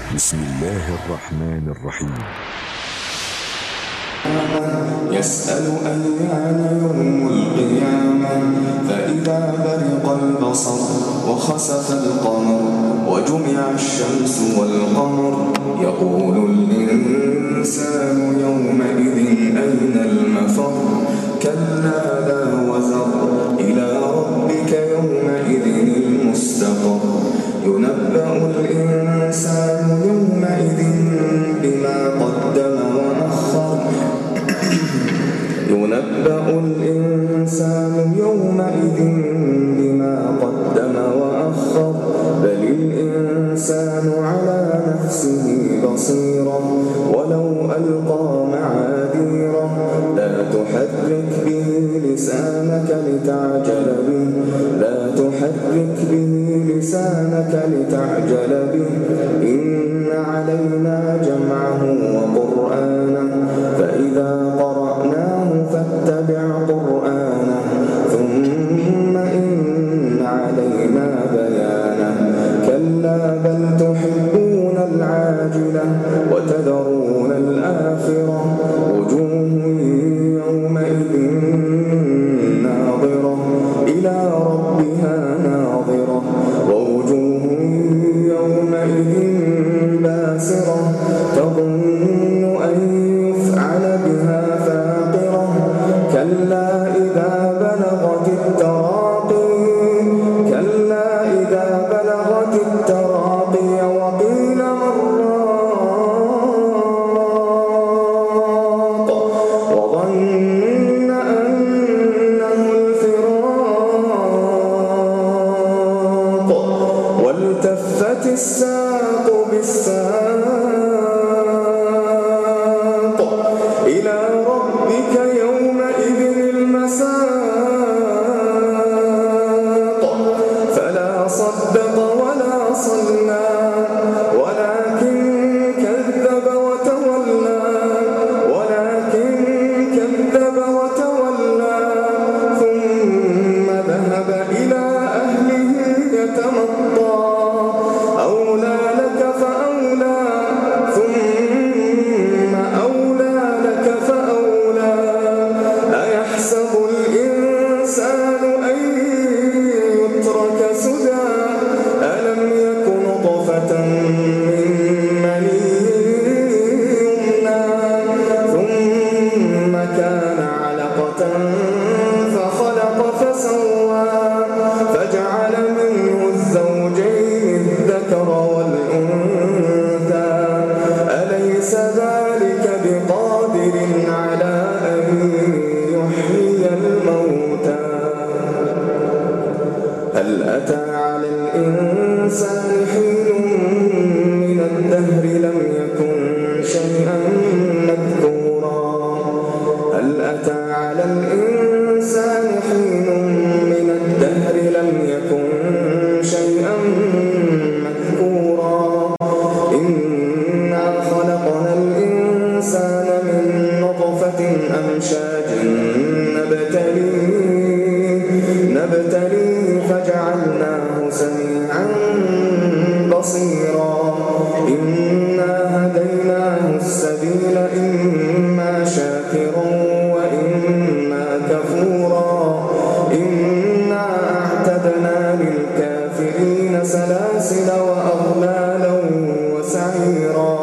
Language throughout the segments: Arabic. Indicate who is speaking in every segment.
Speaker 1: بسم الله الرحمن الرحيم.
Speaker 2: يسأل أيان يوم القيامة فإذا برق البصر وخسف القمر وجمع الشمس والقمر يقول الإنسان يومئذ أين المفر كلا لا وزر إلى ربك يومئذ المستقر ينبأ الإنسان يومئذ بما قدم وأخر ينبأ الإنسان يومئذ بما قدم وأخر بل الإنسان على نفسه بصيرا ولو ألقى معاذيره لا تحرك به لسانك لتعجل به إن علينا جمعه وقرآنه فإذا قرأناه فاتبع قرآنه ثم إن علينا بيانه كلا بل تحبون العاجلة وتذرون الآخرة وجوه يومئذ ناظرة إلى ربها ناظرة ووجوه يومئذ باسرة تظن أن يفعل بها فاقرة كلا إذا بلغت التراقي وقيل من راق وظن أنه الفراق والتفت الساق بالساق إلى ربك يومئذ المساق فلا صدق ولا صلى ولكن كذب وتولى ثم ذهب إلى أهله يتمطى أولى لك فأولى ثم أولى لك فأولى أيحسب الإنسان أن يترك سدى ألم يك نطفة من مني يمنى ثم كان علقة فخلق فسوى فجعل منه الزوجين الذكر والأنثى أليس ذلك بقادر على أن يحيي الموتى هل أتى على الإنسان حين من الدهر لم يكن شيئا مذكورا هل أتى على الإنسان حين من الدهر لم يكن شيئا مذكورا إنا خلقنا الإنسان من نطفة أمشاج نبتليه فجعلناه سميعا بصيرا إنا هديناه السبيل إما شاكرا وإما كفورا إنا أعتدنا للكافرين سلاسل وأغلالا وسعيرا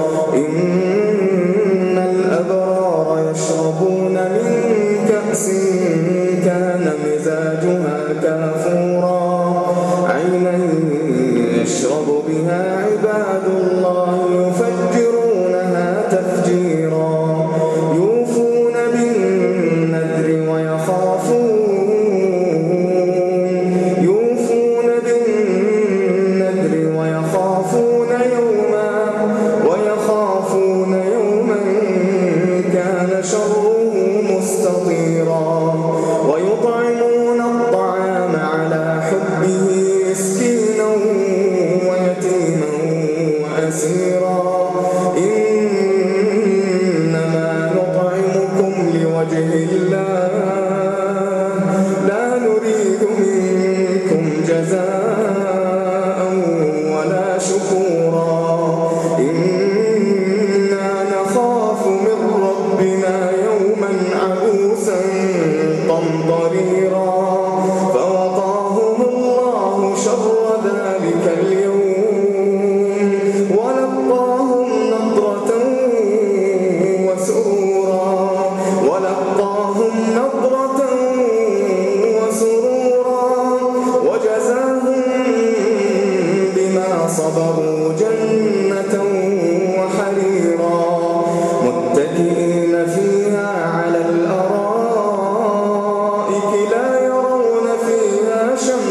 Speaker 2: إن الأبرار يشربون من كأس كان مزاجها كافورا عينا يشرب بها عباد الله يفجرونها تفجيرا يوفون بالنذر ويخافون يوما كان شره مستطيرا ويطعمون الطعام على حبه مسكينا ويتيما ذلك اليوم ولقاهم نضرة وسرورا وجزاهم بما صبروا جنة وحريرا متكئين فيها على الأرائك لا يرون فيها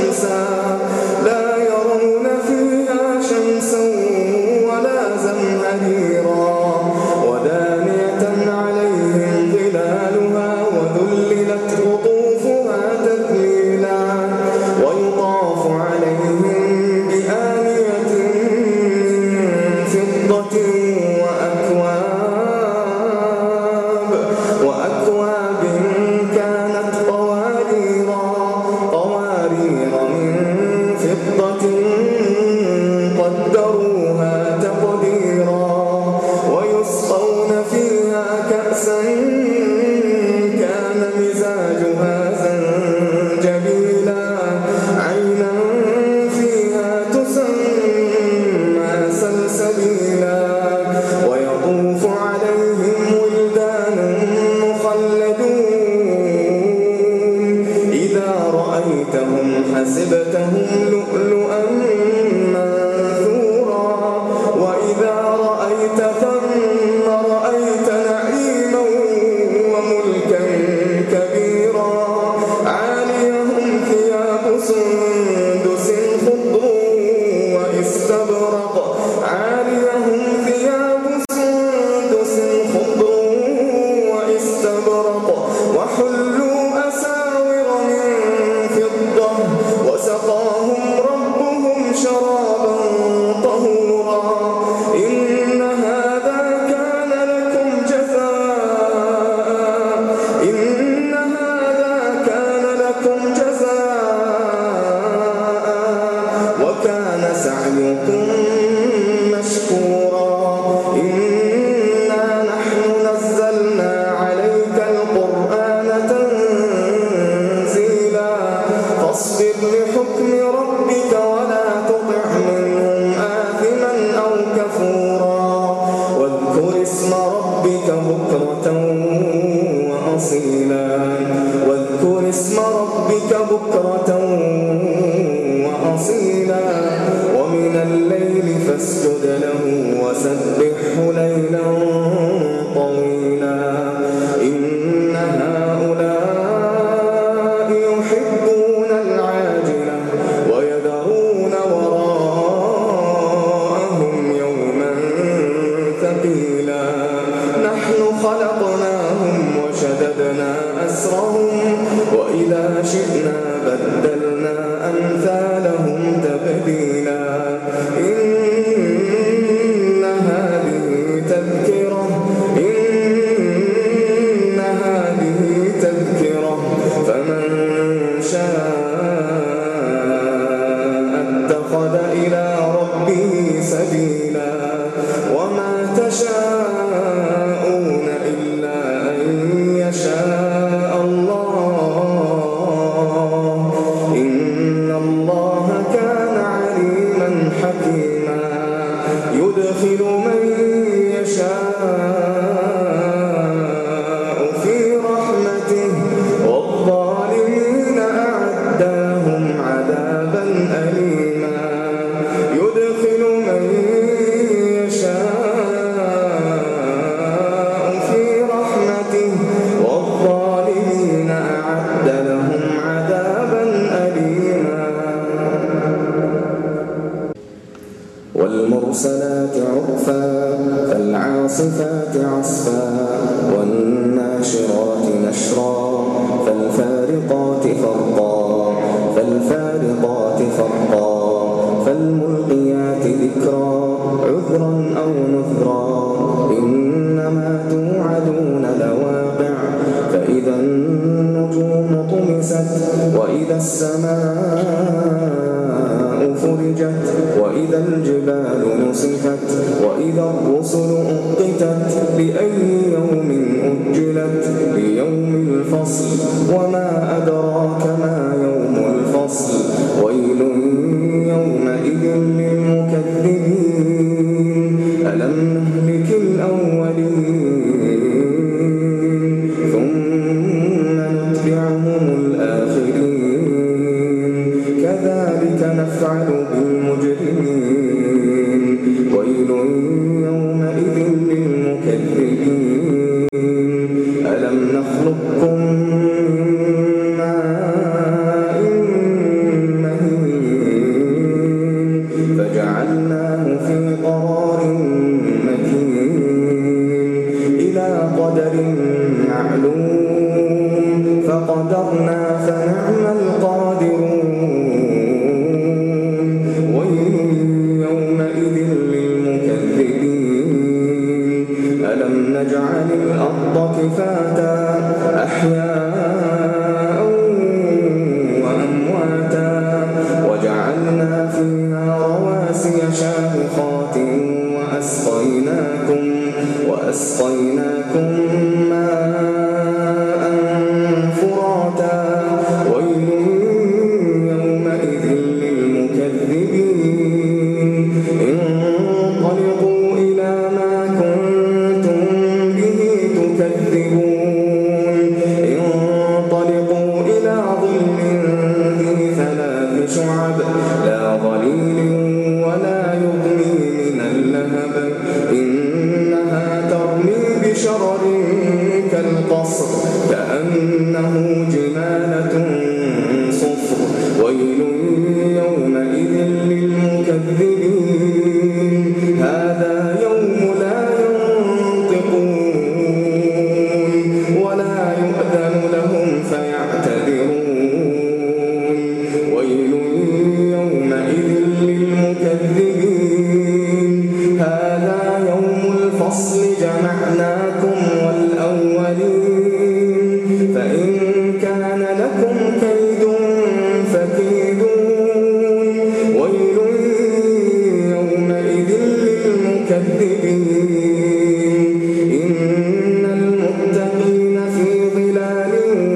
Speaker 2: شمسا ولا زمهريرا ودانية عليهم ظلالها وذللت قطوفها تذليلا ويطاف عليهم بآنية من فضة وأكواب كانت قوارير من فضة قدروها تقديرا ويسقون فيها كأسا كان مزاجها زنجبيلا عينا فيها تسمى سلسبيلا ويطوف عليهم ولدان مخلدون إذا رأيتهم حسبتهم لؤلؤا منثورا وإذا رأيت ثم رأيت نعيما وملكا كبيرا عاليهم ثياب سندس خضر واستبرق وحلوا أساور من فضة وسقاهم ربهم شرابا طهورا إن هذا كان لكم جزاء وكان سعيكم مشكورا إنا نحن نزلنا عليك القرآن تنزيلا فاصبر لحكم ربك ولا تطع منهم آثما أو كفورا واذكر اسم ربك بكرة وأصيلا ومن الليل فاسجد له وسبحه ليلا طويلا إن هؤلاء يحبون العاجلة ويذرون وراءهم يوما ثقيلا نحن خلقناهم وشددنا أسرهم وإذا شئنا بدلنا أمثالهم تبديلا إن هذه تذكرة فمن شاء اتخذ إلى ربه سبيلا وما تشاءون إلا أن يشاء الله إن الله كان عليما حكيما يدخل من يشاء في رحمته والظالمين أعد لهم عذابا أليما يدخل من يشاء في رحمته والظالمين أعد لهم عذابا أليما والمرسلات عرفا فالعاصفات عصفا والناشرات نشرا فالفارقات فرقا فالملقيات ذكرا عذرا أو نذرا إنما توعدون لواقع فإذا النجوم طمست وإذا السماء فرجت وإذا الجبال نصفت وإذا الرسل أقتت لأي يوم أجلت ليوم الفصل وما أدراك ما يوم الفصل ويل يومئذ المجرمين ويل يومئذ للمكذبين ألم نخلقكم من ماء مهين فجعلناه في قرار مكين إلى قدر معلوم فقدرنا فنعم القادرون ويل يومئذ للمكذبين ألم نجعل الأرض كفاتا أحياء وأمواتا وجعلنا فيها رواسي شامخات وأسقيناكم ماء فراتا ويل يومئذ للمكذبين انطلقوا إلى ما كنتم به تكذبون انطلقوا إلى ظل ذي 3 شعب لا ظليل ولا يغني من اللهب إنها ترمي بشرر كالقصر كأنه جمالة صفر ويل يومئذ للمكذبين هذا يوم لا ينطقون ولا يؤذن لهم فيعتذرون ويل يومئذ للمكذبين هذا يوم الفصل جمعناكم والأولين فإن كان لكم كيد فكيدون ويل يومئذ للمكذبين إن المتقين في ظلال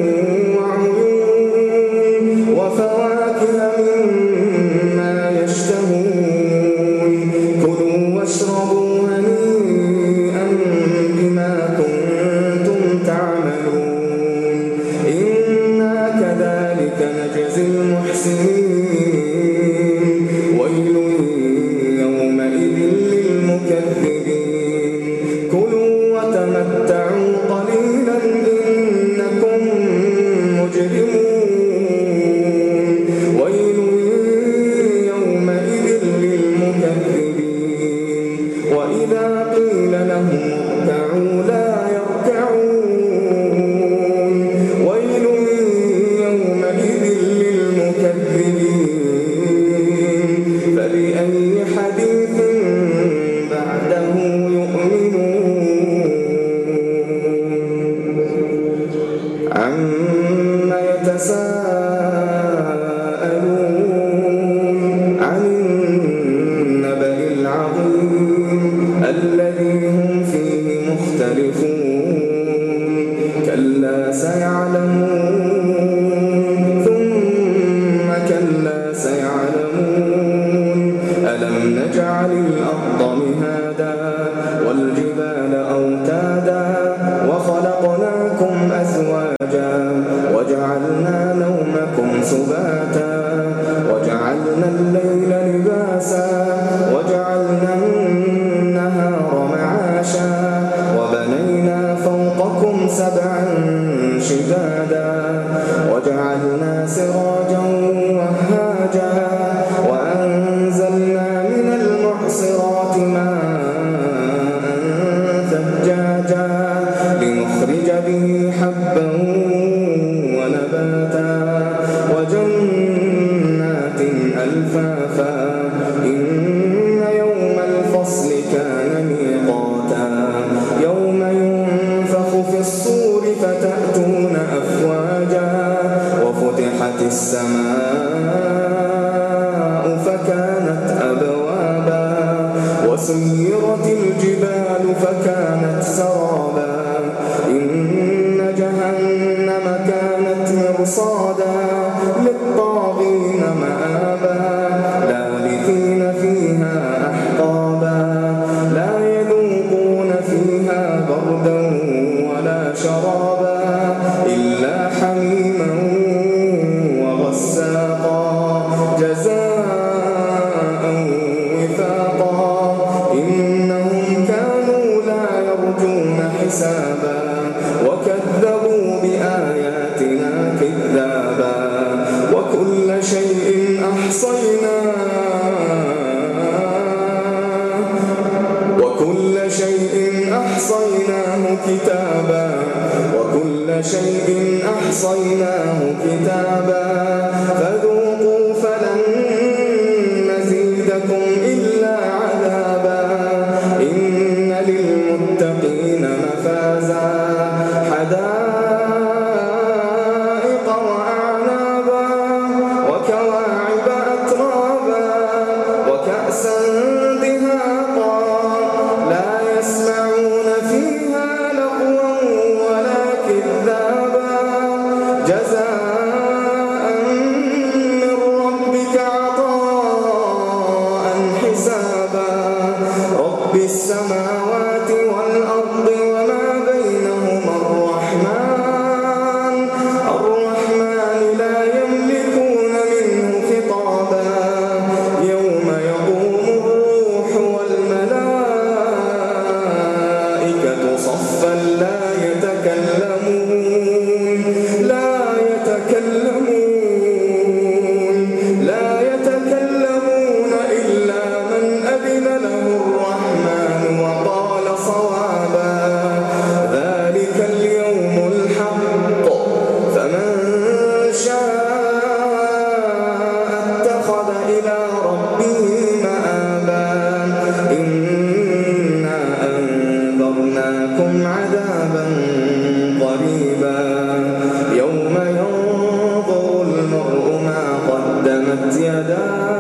Speaker 2: وعيون وفواكه مما يشتهون كلوا واشربوا هنيئا بما كنتم تعملون إنا كذلك نجزي المحسنين ويل يومئذ للمكذبين كلوا وتمتعوا قليلا إنكم مجرمون ويل يومئذ للمكذبين وإذا قيل لهم اركعوا لا يركعون ويل يومئذ للمكذبين فبأي حديث بعده يؤمنون عما يتساءلون عن النبأ العظيم الذي هم فيه مختلفون كلا سيعلمون ثم كلا سيعلمون ألم نجعل الأرض مهادا والجبال أوتادا وخلقناكم أزواجا وجعلنا نومكم سباتا وجعلنا الليل لباسا وجعلنا النهار معاشا وبنينا فوقكم 7 شدادا وجعلنا سراجا وهاجا وأنزلنا من المعصرات كتابا وكل شيء أحصيناه كتابا فذوقوا فلن نزيدكم إلا عذابا إن للمتقين مفازا حدائق وأعنابا وكواعب أترابا وكأسا دهاقا لا يسمعون فيها لغوا ولا كذابا جزاء من ربك عطاء حسابا رب السماوات والأرض وما بينهما الرحمن لا يملكون منه خطابا يوم يقوم الروح والملائكة صفا لا يتكلمون إلا من أذن له الرحمن وقال صوابا ذلك اليوم الحق فمن شاء اتخذ إلى ربه مآبا إنا أنذرناكم عذابا قريبا يوم ينظر المرء ما قدمت يداه